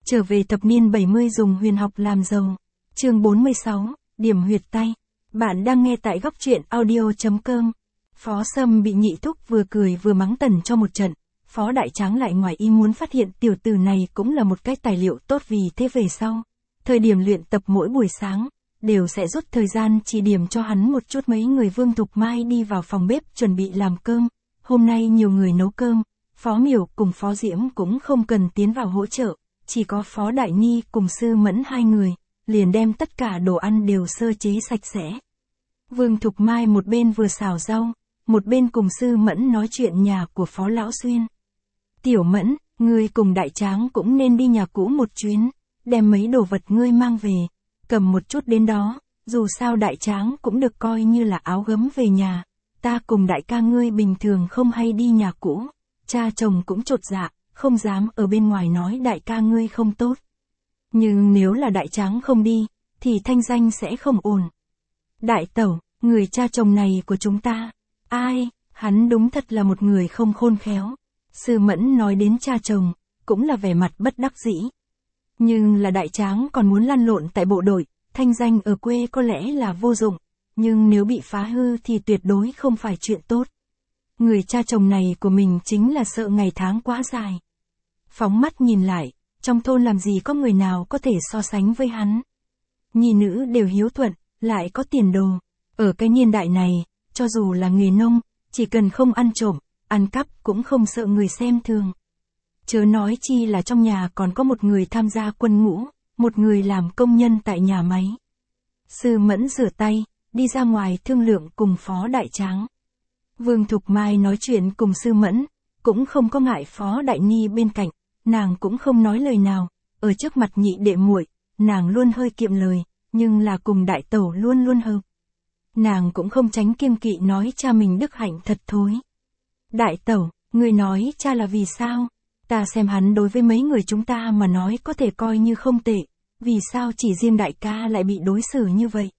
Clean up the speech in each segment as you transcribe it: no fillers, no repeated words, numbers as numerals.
Trở về thập niên 70 dùng huyền học làm giàu. Chương 46, điểm huyệt tay. Bạn đang nghe tại góc truyện audio.com. Phó Sâm bị nhị thúc vừa cười vừa mắng Tần cho một trận. Phó Đại Tráng lại ngoài ý muốn phát hiện tiểu tử này cũng là một cái tài liệu tốt, vì thế về sau. Thời điểm luyện tập mỗi buổi sáng, đều sẽ rút thời gian chỉ điểm cho hắn một chút. Mấy người Vương Thục Mai đi vào phòng bếp chuẩn bị làm cơm. Hôm nay nhiều người nấu cơm, Phó Miểu cùng Phó Diễm cũng không cần tiến vào hỗ trợ. Chỉ có Phó Đại Nhi cùng Sư Mẫn hai người, liền đem tất cả đồ ăn đều sơ chế sạch sẽ. Vương Thục Mai một bên vừa xào rau, một bên cùng Sư Mẫn nói chuyện nhà của Phó Lão Xuyên. Tiểu Mẫn, ngươi cùng Đại Tráng cũng nên đi nhà cũ một chuyến, đem mấy đồ vật ngươi mang về, cầm một chút đến đó, dù sao Đại Tráng cũng được coi như là áo gấm về nhà. Ta cùng đại ca ngươi bình thường không hay đi nhà cũ, cha chồng cũng chột dạ, không dám ở bên ngoài nói đại ca ngươi không tốt. Nhưng nếu là Đại Tráng không đi, thì thanh danh sẽ không ổn. Đại tẩu, người cha chồng này của chúng ta, ai, hắn đúng thật là một người không khôn khéo. Sư Mẫn nói đến cha chồng, cũng là vẻ mặt bất đắc dĩ. Nhưng là Đại Tráng còn muốn lăn lộn tại bộ đội, thanh danh ở quê có lẽ là vô dụng, nhưng nếu bị phá hư thì tuyệt đối không phải chuyện tốt. Người cha chồng này của mình chính là sợ ngày tháng quá dài. Phóng mắt nhìn lại, trong thôn làm gì có người nào có thể so sánh với hắn. Nhi nữ đều hiếu thuận, lại có tiền đồ. Ở cái niên đại này, cho dù là nghề nông, chỉ cần không ăn trộm, ăn cắp cũng không sợ người xem thường. Chớ nói chi là trong nhà còn có một người tham gia quân ngũ, một người làm công nhân tại nhà máy. Sư Mẫn rửa tay, đi ra ngoài thương lượng cùng Phó Đại Tráng. Vương Thục Mai nói chuyện cùng Sư Mẫn, cũng không có ngại Phó Đại Nhi bên cạnh, nàng cũng không nói lời nào, ở trước mặt nhị đệ muội, nàng luôn hơi kiệm lời, nhưng là cùng đại tẩu luôn luôn hợp. Nàng cũng không tránh kiêng kỵ nói cha mình đức hạnh thật thối. Đại tẩu, người nói cha là vì sao? Ta xem hắn đối với mấy người chúng ta mà nói có thể coi như không tệ, vì sao chỉ riêng đại ca lại bị đối xử như vậy?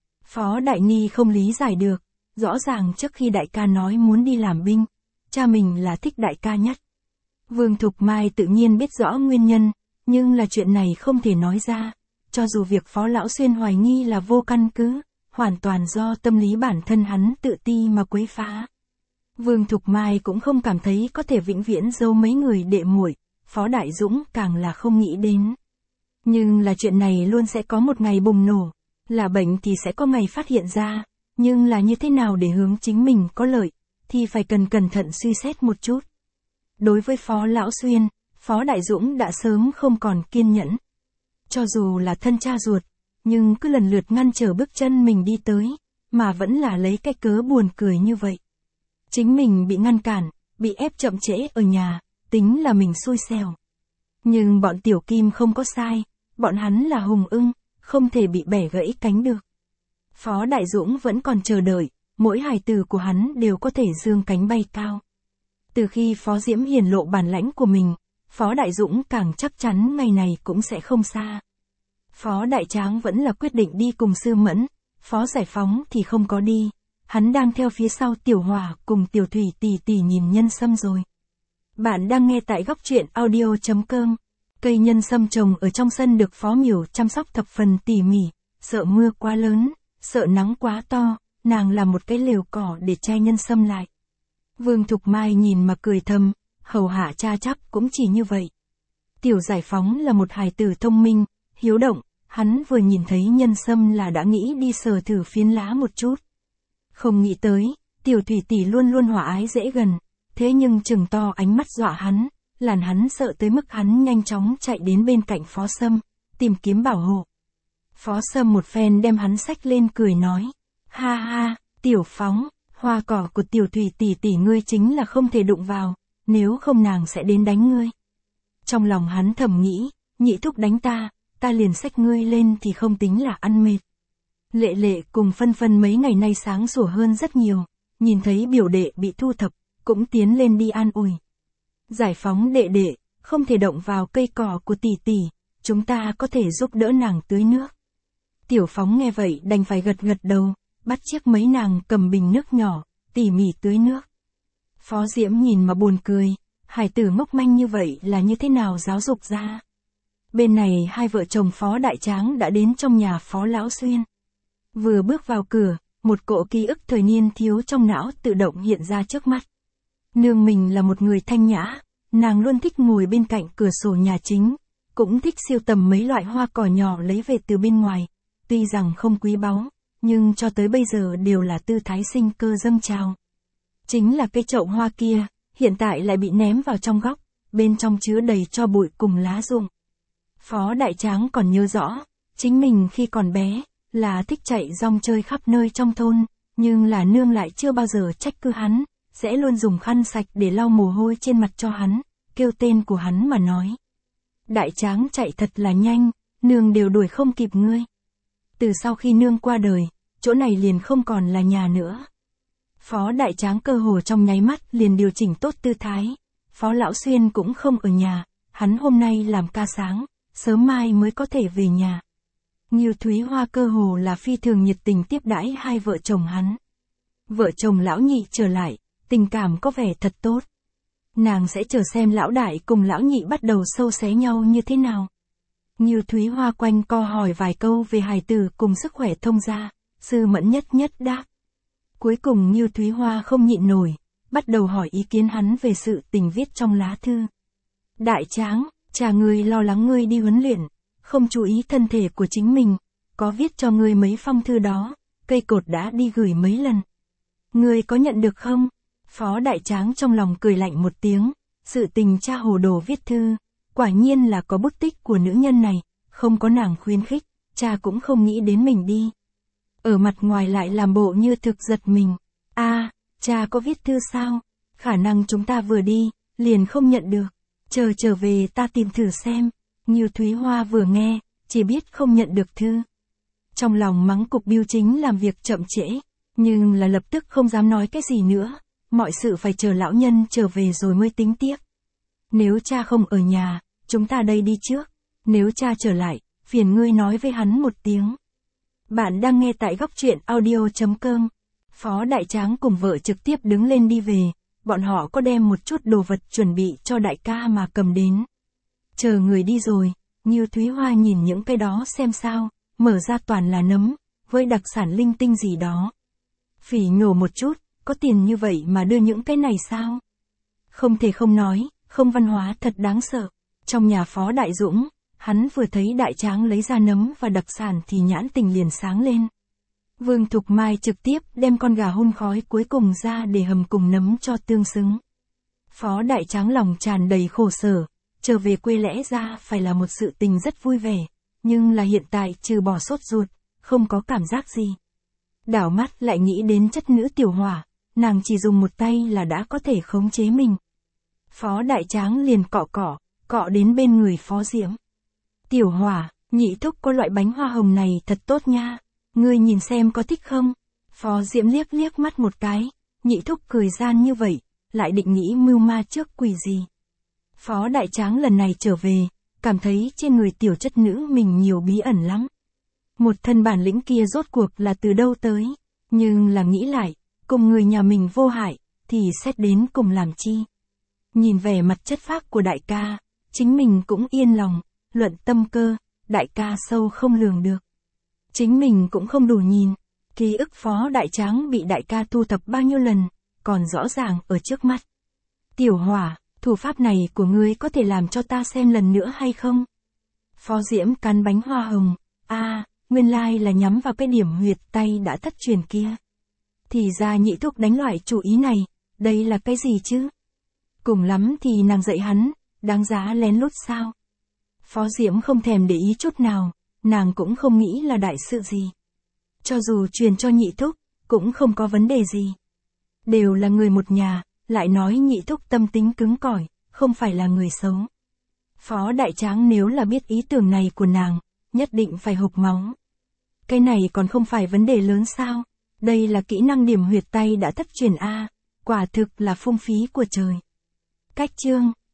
Phó Đại Ni không lý giải được, rõ ràng trước khi đại ca nói muốn đi làm binh, cha mình là thích đại ca nhất. Vương Thục Mai tự nhiên biết rõ nguyên nhân, nhưng là chuyện này không thể nói ra, cho dù việc Phó Lão Xuyên hoài nghi là vô căn cứ, hoàn toàn do tâm lý bản thân hắn tự ti mà quấy phá. Vương Thục Mai cũng không cảm thấy có thể vĩnh viễn giấu mấy người đệ muội, Phó Đại Dũng càng là không nghĩ đến. Nhưng là chuyện này luôn sẽ có một ngày bùng nổ, là bệnh thì sẽ có ngày phát hiện ra, nhưng là như thế nào để hướng chính mình có lợi, thì phải cẩn thận suy xét một chút. Đối với Phó Lão Xuyên, Phó Đại Dũng đã sớm không còn kiên nhẫn. Cho dù là thân cha ruột, nhưng cứ lần lượt ngăn trở bước chân mình đi tới, mà vẫn là lấy cái cớ buồn cười như vậy. Chính mình bị ngăn cản, bị ép chậm trễ ở nhà, tính là mình xui xẻo. Nhưng bọn Tiểu Kim không có sai, bọn hắn là hùng ưng, không thể bị bẻ gãy cánh được. Phó Đại Dũng vẫn còn chờ đợi, mỗi hài tử của hắn đều có thể dương cánh bay cao. Từ khi Phó Diễm hiển lộ bản lãnh của mình, Phó Đại Dũng càng chắc chắn ngày này cũng sẽ không xa. Phó Đại Tráng vẫn là quyết định đi cùng Sư Mẫn, Phó Giải Phóng thì không có đi, hắn đang theo phía sau Tiểu Hòa cùng Tiểu Thủy tỷ tỷ nhìn nhân sâm rồi. Bạn đang nghe tại góc truyện audio.com. Cây nhân sâm trồng ở trong sân được Phó Miểu chăm sóc thập phần tỉ mỉ, sợ mưa quá lớn, sợ nắng quá to, nàng làm một cái lều cỏ để che nhân sâm lại. Vương Thục Mai nhìn mà cười thầm, hầu hạ cha chắc cũng chỉ như vậy. Tiểu Giải Phóng là một hài tử thông minh, hiếu động, hắn vừa nhìn thấy nhân sâm là đã nghĩ đi sờ thử phiến lá một chút. Không nghĩ tới, Tiểu Thủy tỷ luôn luôn hòa ái dễ gần, thế nhưng trừng to ánh mắt dọa hắn, làm hắn sợ tới mức hắn nhanh chóng chạy đến bên cạnh Phó Sâm, tìm kiếm bảo hộ. Phó Sâm một phen đem hắn xách lên cười nói, ha ha, Tiểu Phóng, hoa cỏ của Tiểu Thủy tỷ tỷ ngươi chính là không thể đụng vào, nếu không nàng sẽ đến đánh ngươi. Trong lòng hắn thầm nghĩ, nhị thúc đánh ta liền xách ngươi lên thì không tính là ăn mệt. Lệ Lệ cùng Phân Phân mấy ngày nay sáng sủa hơn rất nhiều, nhìn thấy biểu đệ bị thu thập, cũng tiến lên đi an ủi. Giải Phóng đệ đệ, không thể động vào cây cỏ của tỷ tỷ, chúng ta có thể giúp đỡ nàng tưới nước. Tiểu Phóng nghe vậy đành phải gật gật đầu, bắt chiếc mấy nàng cầm bình nước nhỏ, tỉ mỉ tưới nước. Phó Diễm nhìn mà buồn cười, hải tử ngốc manh như vậy là như thế nào giáo dục ra. Bên này hai vợ chồng Phó Đại Tráng đã đến trong nhà Phó Lão Xuyên. Vừa bước vào cửa, một cỗ ký ức thời niên thiếu trong não tự động hiện ra trước mắt. Nương mình là một người thanh nhã, nàng luôn thích ngồi bên cạnh cửa sổ nhà chính, cũng thích sưu tầm mấy loại hoa cỏ nhỏ lấy về từ bên ngoài, tuy rằng không quý báu, nhưng cho tới bây giờ đều là tư thái sinh cơ dâng trào. Chính là cái chậu hoa kia, hiện tại lại bị ném vào trong góc, bên trong chứa đầy tro bụi cùng lá rụng. Phó Đại Tráng còn nhớ rõ, chính mình khi còn bé, là thích chạy rong chơi khắp nơi trong thôn, nhưng là nương lại chưa bao giờ trách cứ hắn, sẽ luôn dùng khăn sạch để lau mồ hôi trên mặt cho hắn, kêu tên của hắn mà nói. Đại Tráng chạy thật là nhanh, nương đều đuổi không kịp ngươi. Từ sau khi nương qua đời, chỗ này liền không còn là nhà nữa. Phó Đại Tráng cơ hồ trong nháy mắt liền điều chỉnh tốt tư thái. Phó Lão Xuyên cũng không ở nhà, hắn hôm nay làm ca sáng, sớm mai mới có thể về nhà. Ngưu Thúy Hoa cơ hồ là phi thường nhiệt tình tiếp đãi hai vợ chồng hắn. Vợ chồng Lão Nhị trở lại, tình cảm có vẻ thật tốt. Nàng sẽ chờ xem Lão Đại cùng Lão Nhị bắt đầu sâu xé nhau như thế nào. Ngưu Thúy Hoa quanh co hỏi vài câu về hài tử cùng sức khỏe thông gia, Sư Mẫn nhất nhất đáp. Cuối cùng Ngưu Thúy Hoa không nhịn nổi, bắt đầu hỏi ý kiến hắn về sự tình viết trong lá thư. Đại Tráng, cha ngươi lo lắng ngươi đi huấn luyện, không chú ý thân thể của chính mình, có viết cho ngươi mấy phong thư đó, cây cột đã đi gửi mấy lần. Ngươi có nhận được không? Phó Đại Tráng trong lòng cười lạnh một tiếng, sự tình cha hồ đồ viết thư, quả nhiên là có bút tích của nữ nhân này, không có nàng khuyến khích, cha cũng không nghĩ đến mình đi. Ở mặt ngoài lại làm bộ như thực giật mình. Cha có viết thư sao? Khả năng chúng ta vừa đi, liền không nhận được. Chờ trở về ta tìm thử xem. Ngưu Thúy Hoa vừa nghe, chỉ biết không nhận được thư. Trong lòng mắng cục bưu chính làm việc chậm trễ, nhưng là lập tức không dám nói cái gì nữa. Mọi sự phải chờ lão nhân trở về rồi mới tính tiếp. Nếu cha không ở nhà, chúng ta đây đi trước. Nếu cha trở lại, phiền ngươi nói với hắn một tiếng. Bạn đang nghe tại góc truyện audio.com. Phó Đại Tráng cùng vợ trực tiếp đứng lên đi về, bọn họ có đem một chút đồ vật chuẩn bị cho đại ca mà cầm đến. Chờ người đi rồi, Ngưu Thúy Hoa nhìn những cái đó xem sao, mở ra toàn là nấm, với đặc sản linh tinh gì đó. Phỉ nhổ một chút, có tiền như vậy mà đưa những cái này sao? Không thể không nói, không văn hóa thật đáng sợ. Trong nhà Phó Đại Dũng, hắn vừa thấy Đại Tráng lấy ra nấm và đặc sản thì nhãn tình liền sáng lên. Vương Thục Mai trực tiếp đem con gà hun khói cuối cùng ra để hầm cùng nấm cho tương xứng. Phó Đại Tráng lòng tràn đầy khổ sở, trở về quê lẽ ra phải là một sự tình rất vui vẻ, nhưng là hiện tại trừ bỏ sốt ruột, không có cảm giác gì. Đảo mắt lại nghĩ đến chất nữ Tiểu Hỏa, nàng chỉ dùng một tay là đã có thể khống chế mình. Phó Đại Tráng liền cọ đến bên người Phó Diễm. Tiểu Hỏa, nhị thúc có loại bánh hoa hồng này thật tốt nha, ngươi nhìn xem có thích không? Phó Diễm liếc liếc mắt một cái, nhị thúc cười gian như vậy, lại định nghĩ mưu ma trước quỷ gì. Phó Đại Tráng lần này trở về, cảm thấy trên người tiểu chất nữ mình nhiều bí ẩn lắm. Một thân bản lĩnh kia rốt cuộc là từ đâu tới, nhưng là nghĩ lại, cùng người nhà mình vô hại, thì xét đến cùng làm chi. Nhìn vẻ mặt chất phác của đại ca, chính mình cũng yên lòng, luận tâm cơ, đại ca sâu không lường được. Chính mình cũng không đủ nhìn, ký ức Phó Đại Tráng bị đại ca thu thập bao nhiêu lần, còn rõ ràng ở trước mắt. Tiểu Hỏa, thủ pháp này của ngươi có thể làm cho ta xem lần nữa hay không? Phó Diễm cắn bánh hoa hồng, nguyên lai là nhắm vào cái điểm huyệt tay đã thất truyền kia. Thì ra nhị thúc đánh loại chủ ý này, đây là cái gì chứ? Cùng lắm thì nàng dạy hắn, đáng giá lén lút sao? Phó Diễm không thèm để ý chút nào, nàng cũng không nghĩ là đại sự gì. Cho dù truyền cho nhị thúc, cũng không có vấn đề gì. Đều là người một nhà, lại nói nhị thúc tâm tính cứng cỏi, không phải là người xấu. Phó Đại Tráng nếu là biết ý tưởng này của nàng, nhất định phải hộc máu. Cái này còn không phải vấn đề lớn sao? Đây là kỹ năng điểm huyệt tay đã thất truyền quả thực là phung phí của trời. Cách chương